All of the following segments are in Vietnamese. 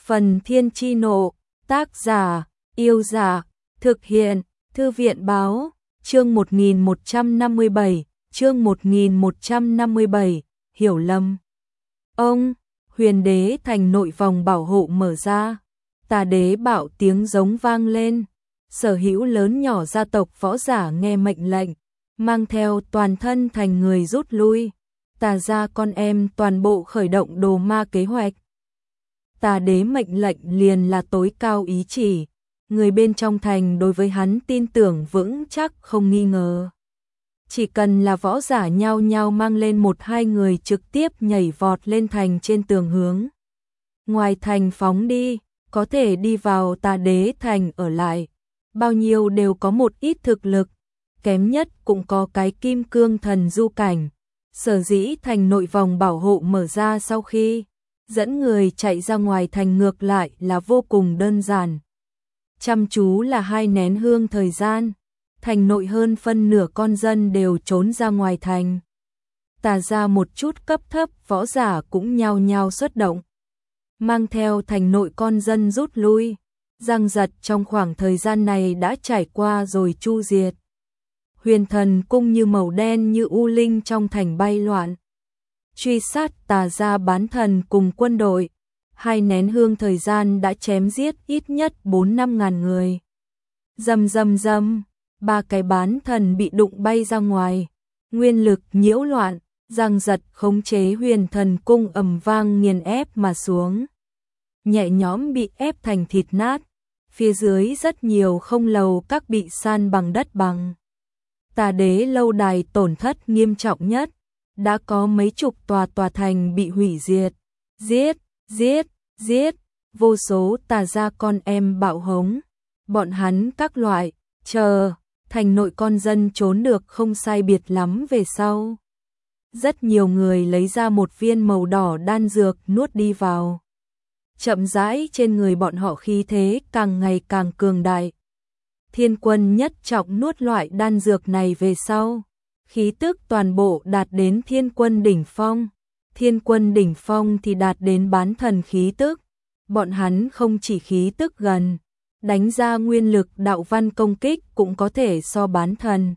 Phần Thiên Chi Nộ, tác giả, Yêu Giả, thực hiện, Thư viện Báo, chương 1157, chương 1157, hiểu lầm. Ông, Huyền Đế thành nội vòng bảo hộ mở ra, Tà Đế bảo tiếng giống vang lên, sở hữu lớn nhỏ gia tộc võ giả nghe mệnh lệnh, mang theo toàn thân thành người rút lui, Tà gia con em toàn bộ khởi động đồ ma kế hoạch. Tà Đế mệnh lệnh liền là tối cao ý chỉ, người bên trong thành đối với hắn tin tưởng vững chắc không nghi ngờ. Chỉ cần là võ giả nhao nhao mang lên một hai người trực tiếp nhảy vọt lên thành trên tường hướng ngoài thành phóng đi, có thể đi vào Tà Đế thành ở lại, bao nhiêu đều có một ít thực lực, kém nhất cũng có cái kim cương thần du cảnh. Sở dĩ thành nội vòng bảo hộ mở ra sau khi dẫn người chạy ra ngoài thành ngược lại là vô cùng đơn giản. Chăm chú là 2 nén hương thời gian, thành nội hơn phân nửa con dân đều trốn ra ngoài thành. Tà ra một chút cấp thấp võ giả cũng nhao nhao xuất động, mang theo thành nội con dân rút lui. Giang Giật trong khoảng thời gian này đã trải qua rồi chu diệt. Huyền Thần cung như màu đen như u linh trong thành bay loạn, truy sát Tà gia bán thần cùng quân đội. 2 nén hương thời gian đã chém giết ít nhất 4-5 ngàn người. Rầm rầm rầm, 3 cái bán thần bị đụng bay ra ngoài, nguyên lực nhiễu loạn, Giang Giật khống chế Huyền Thần cung ầm vang nghiền ép mà xuống, nhẹ nhõm bị ép thành thịt nát. Phía dưới rất nhiều không lầu các bị san bằng đất bằng. Tà Đế lâu đài tổn thất nghiêm trọng nhất, đã có mấy chục tòa thành bị hủy diệt. Giết, giết, giết, vô số Tà gia con em bạo hống, bọn hắn các loại, chờ, thành nội con dân trốn được không sai biệt lắm về sau. Rất nhiều người lấy ra một viên màu đỏ đan dược nuốt đi vào. Chậm rãi trên người bọn họ khí thế càng ngày càng cường đại. Thiên Quân nhất trọng nuốt loại đan dược này về sau, khí tức toàn bộ đạt đến Thiên Quân đỉnh phong. Thiên Quân đỉnh phong thì đạt đến bán thần khí tức. Bọn hắn không chỉ khí tức gần, đánh ra nguyên lực đạo văn công kích cũng có thể so bán thần.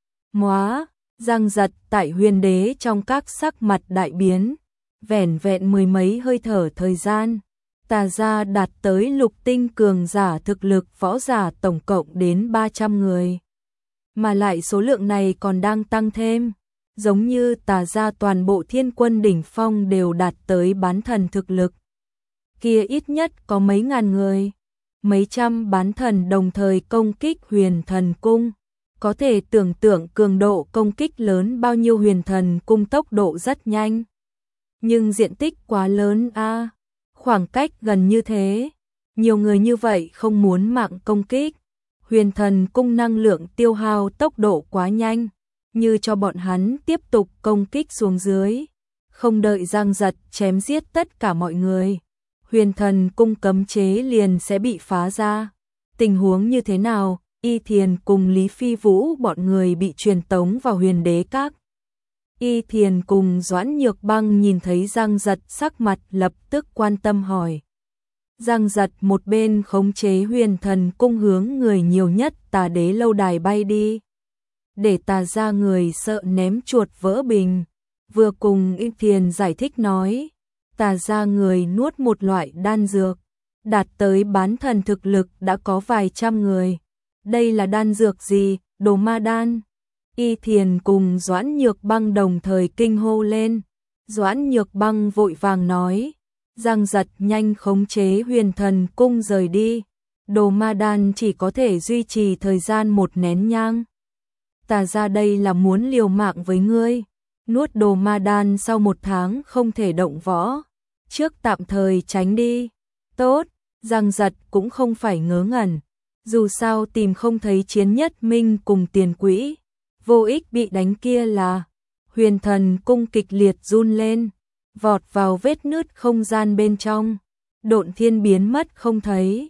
Giang Giật tại Huyền Đế trong các sắc mặt đại biến, vẻn vẹn 10 mấy hơi thở thời gian. Tà gia đạt tới lục tinh cường giả thực lực võ giả tổng cộng đến 300 người. Mà lại số lượng này còn đang tăng thêm. Giống như Tà gia toàn bộ Thiên Quân đỉnh phong đều đạt tới bán thần thực lực. Kia ít nhất có mấy ngàn người. Mấy trăm bán thần đồng thời công kích Huyền Thần cung. Có thể tưởng tượng cường độ công kích lớn bao nhiêu. Huyền Thần cung tốc độ rất nhanh, nhưng diện tích quá lớn a. Khoảng cách gần như thế, nhiều người như vậy không muốn mạng công kích. Huyền Thần cung năng lượng tiêu hao tốc độ quá nhanh, như cho bọn hắn tiếp tục công kích xuống dưới. Không đợi Giang Giật chém giết tất cả mọi người, Huyền Thần cung cấm chế liền sẽ bị phá ra. Tình huống như thế nào? Y Thiền cùng Lý Phi Vũ bọn người bị truyền tống vào Huyền Đế các. Y Thiền cùng Doãn Nhược Băng nhìn thấy Giang Giật sắc mặt lập tức quan tâm hỏi. Giang Giật một bên khống chế Huyền Thần cung hướng người nhiều nhất Tà Đế lâu đài bay đi, để Tà gia người sợ ném chuột vỡ bình. Vừa cùng Y Thiền giải thích nói, Tà gia người nuốt một loại đan dược, đạt tới bán thần thực lực đã có vài trăm người. Đây là đan dược gì? Đồ ma đan. Y Thiền cùng Doãn Nhược Băng đồng thời kinh hô lên. Doãn Nhược Băng vội vàng nói, Giang Giật nhanh khống chế Huyền Thần cung rời đi. Đồ ma đan chỉ có thể duy trì thời gian 1 nén nhang. Tà ra đây là muốn liều mạng với ngươi. Nuốt đồ ma đan sau 1 tháng không thể động võ. Trước tạm thời tránh đi. Tốt, Giang Giật cũng không phải ngớ ngẩn. Dù sao tìm không thấy Chiến Nhất Minh cùng Tiền Quỹ. Vô ích bị đánh kia là. Huyền Thần cung kịch liệt run lên, vọt vào vết nứt không gian bên trong. Độn thiên biến mất không thấy.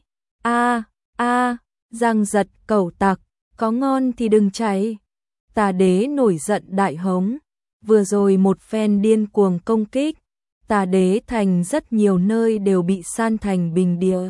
Giang Giật cẩu tặc, có ngon thì đừng chạy. Tà Đế nổi giận đại hống. Vừa rồi một phen điên cuồng công kích, Tà Đế thành rất nhiều nơi đều bị san thành bình địa.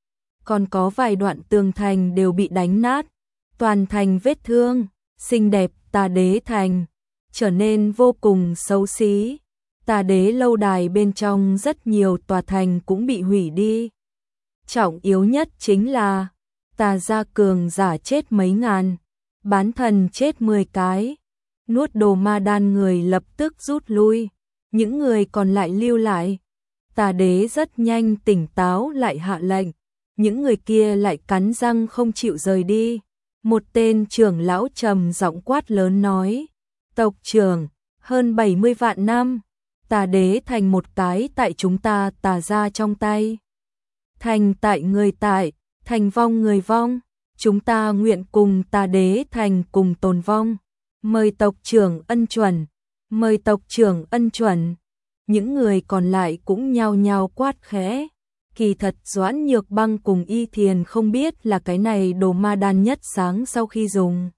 Còn có vài đoạn tường thành đều bị đánh nát, toàn thành vết thương, xinh đẹp Tà Đế thành trở nên vô cùng xấu xí. Tà Đế lâu đài bên trong rất nhiều tòa thành cũng bị hủy đi. Trọng yếu nhất chính là Tà gia cường giả chết mấy ngàn, bán thần chết 10 cái. Nuốt đồ ma đan người lập tức rút lui, những người còn lại lưu lại. Tà Đế rất nhanh tỉnh táo lại hạ lệnh, những người kia lại cắn răng không chịu rời đi. Một tên trưởng lão trầm giọng quát lớn nói: "Tộc trưởng, hơn 70 vạn năm, Tà Đế thành một cái tại chúng ta Tà gia trong tay. Thành tại người tại, thành vong người vong, chúng ta nguyện cùng Tà Đế thành cùng tồn vong. Mời tộc trưởng ân chuẩn, mời tộc trưởng ân chuẩn." Những người còn lại cũng nhao nhao quát khẽ. Kỳ thật Doãn Nhược Băng cùng Y Thiền không biết là cái này đồ ma đan nhất sáng sau khi dùng.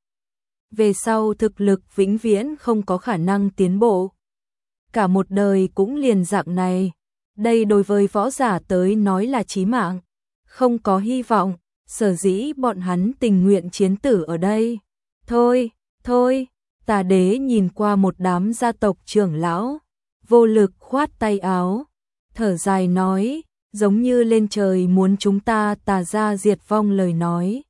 Về sau thực lực vĩnh viễn không có khả năng tiến bộ. Cả một đời cũng liền dạng này. Đây đối với võ giả tới nói là chí mạng. Không có hy vọng, sở dĩ bọn hắn tình nguyện chiến tử ở đây. Thôi, thôi, Tà Đế nhìn qua một đám gia tộc trưởng lão, vô lực khoát tay áo, thở dài nói, giống như lên trời muốn chúng ta Tà gia diệt vong lời nói.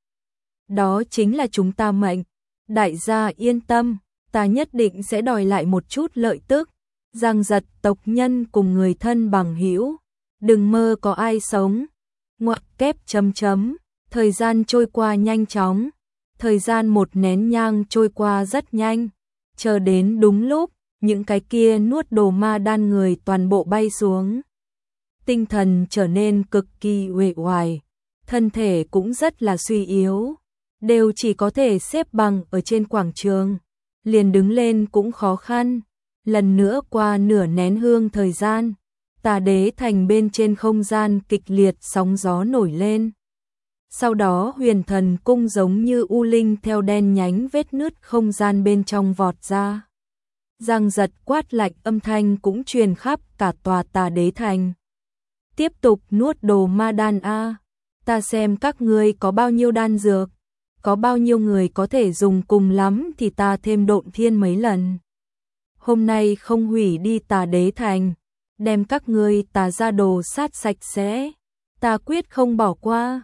Đó chính là chúng ta mệnh. Đại gia yên tâm, ta nhất định sẽ đòi lại một chút lợi tức. Giang giật tộc nhân cùng người thân bằng hữu, đừng mơ có ai sống. Ngoặc kép chấm chấm, thời gian trôi qua nhanh chóng, thời gian một nén nhang trôi qua rất nhanh, chờ đến đúng lúc, những cái kia nuốt đồ ma đan người toàn bộ bay xuống. Tinh thần trở nên cực kỳ uể oải, thân thể cũng rất là suy yếu, đều chỉ có thể xếp bằng ở trên quảng trường, liền đứng lên cũng khó khăn. Lần nữa qua nửa nén hương thời gian, Tà Đế thành bên trên không gian kịch liệt sóng gió nổi lên. Sau đó Huyền Thần cung giống như u linh theo đen nhánh vết nứt không gian bên trong vọt ra. Giang giật quát lạnh âm thanh cũng truyền khắp cả tòa Tà Đế thành. Tiếp tục nuốt đồ ma đan a, ta xem các ngươi có bao nhiêu đan dược, có bao nhiêu người có thể dùng, cùng lắm thì ta thêm độn thiên mấy lần. Hôm nay không hủy đi Tà Đế thành, đem các ngươi Tà gia đồ sát sạch sẽ, ta quyết không bỏ qua.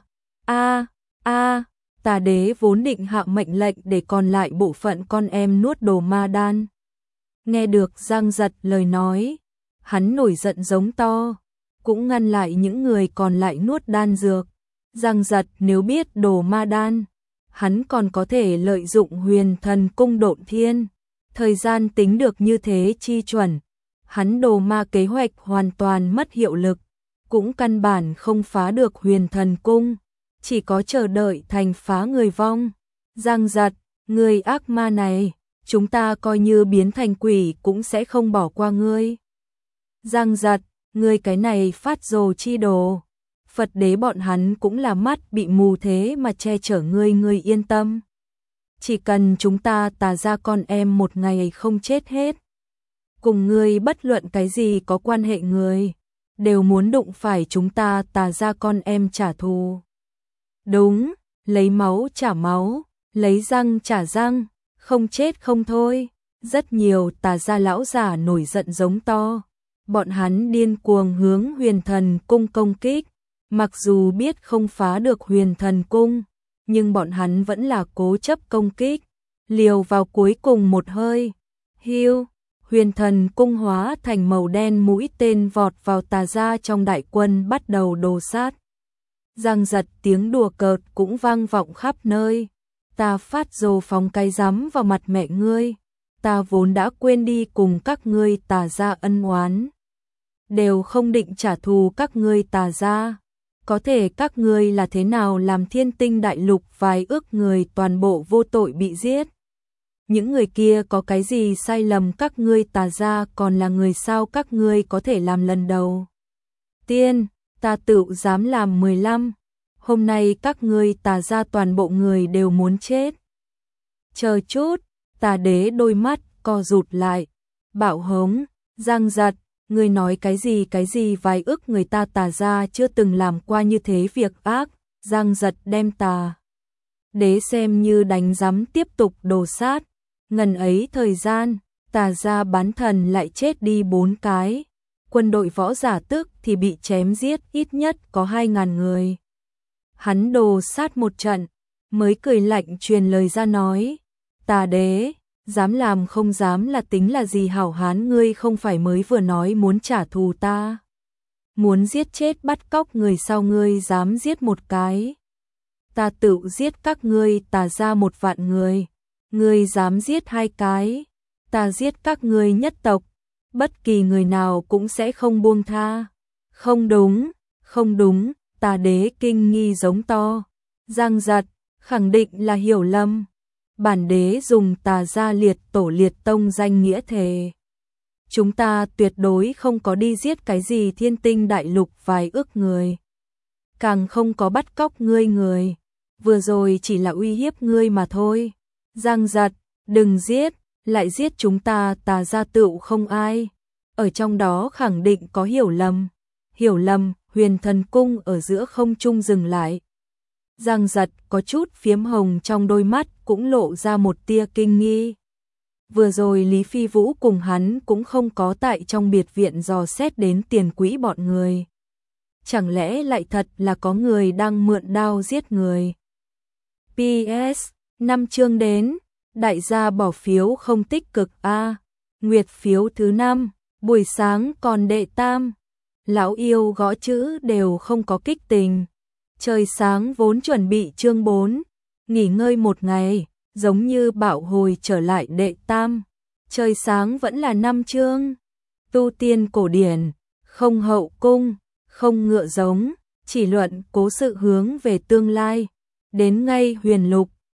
Tà Đế vốn định hạ mệnh lệnh để còn lại bộ phận con em nuốt đồ ma đan. Nghe được Giang giật lời nói, hắn nổi giận giống to, cũng ngăn lại những người còn lại nuốt đan dược. Giang giật nếu biết đồ ma đan, hắn còn có thể lợi dụng Huyền Thần cung độn thiên. Thời gian tính được như thế chi chuẩn, hắn đồ ma kế hoạch hoàn toàn mất hiệu lực, cũng căn bản không phá được Huyền Thần cung, chỉ có chờ đợi thành phá người vong. Giang giật, người ác ma này, chúng ta coi như biến thành quỷ cũng sẽ không bỏ qua ngươi. Giang giật, ngươi cái này phát rồ chi đồ, Phật đế bọn hắn cũng là mắt bị mù thế mà che chở ngươi, ngươi yên tâm. Chỉ cần chúng ta Tà gia con em một ngày không chết hết, cùng ngươi bất luận cái gì có quan hệ người, đều muốn đụng phải chúng ta Tà gia con em trả thù. Đúng, lấy máu trả máu, lấy răng trả răng, không chết không thôi. Rất nhiều Tà gia lão giả nổi giận giống to, bọn hắn điên cuồng hướng Huyền Thần cung công kích, mặc dù biết không phá được Huyền Thần cung, nhưng bọn hắn vẫn là cố chấp công kích, liều vào cuối cùng một hơi. Hiu, Huyền Thần cung hóa thành màu đen mũi tên vọt vào Tà gia trong đại quân bắt đầu đồ sát. Giang giật tiếng đùa cợt cũng vang vọng khắp nơi. Ta phát rồ phóng cái rắm vào mặt mẹ ngươi, ta vốn đã quên đi cùng các ngươi Tà gia ân oán, đều không định trả thù các ngươi Tà gia. Có thể các ngươi là thế nào làm Thiên Tinh đại lục vài ước người toàn bộ vô tội bị giết? Những người kia có cái gì sai lầm, các ngươi Tà gia còn là người sao các ngươi có thể làm lần đầu tiên, ta tự dám làm 15, hôm nay các ngươi Tà gia toàn bộ người đều muốn chết. Chờ chút, Tà Đế đôi mắt co rụt lại, bạo hống, Giang giật, Ngươi nói cái gì vài ức người ta Tà gia chưa từng làm qua như thế việc ác, Giang Giật đem Tà đế xem như đánh giám tiếp tục đồ sát. Ngần ấy thời gian, Tà gia bán thần lại chết đi 4 cái, quân đội võ giả tức thì bị chém giết ít nhất có 2.000 người. Hắn đồ sát một trận, mới cười lạnh truyền lời ra nói, Tà đế, dám làm không dám là tính là gì hảo hán, ngươi không phải mới vừa nói muốn trả thù ta. Muốn giết chết bắt cóc người sao ngươi dám giết một cái. Ta tự giết các ngươi Tà gia 1 vạn người, ngươi dám giết 2 cái, ta giết các ngươi nhất tộc, bất kỳ người nào cũng sẽ không buông tha. Không đúng, không đúng, Tà đế kinh nghi giống to. Giang Giật, khẳng định là hiểu lầm. Bản đế dùng Tà gia liệt tổ liệt tông danh nghĩa thề. Chúng ta tuyệt đối không có đi giết cái gì thiên tinh đại lục vài ức người. Càng không có bắt cóc ngươi người. Vừa rồi chỉ là uy hiếp ngươi mà thôi. Giang Giật, đừng giết, lại giết chúng ta Tà gia tựu không ai. Ở trong đó khẳng định có hiểu lầm. Hiểu lầm, Huyền Thần Cung ở giữa không trung dừng lại. Giang Giật có chút phiếm hồng trong đôi mắt cũng lộ ra một tia kinh nghi. Vừa rồi Lý Phi Vũ cùng hắn cũng không có tại trong biệt viện dò xét đến tiền quỹ bọn người. Chẳng lẽ lại thật là có người đang mượn đao giết người. PS, 5 chương đến, đại gia bỏ phiếu không tích cực a. Nguyệt phiếu thứ 5, buổi sáng còn đệ tam. Lão yêu gõ chữ đều không có kích tình. Trời sáng vốn chuẩn bị chương 4, nghỉ ngơi một ngày, giống như bạo hồi trở lại đệ tam. Trời sáng vẫn là 5 chương. Tu tiên cổ điển, không hậu cung, không ngựa giống, chỉ luận cố sự hướng về tương lai. Đến ngay huyền lục,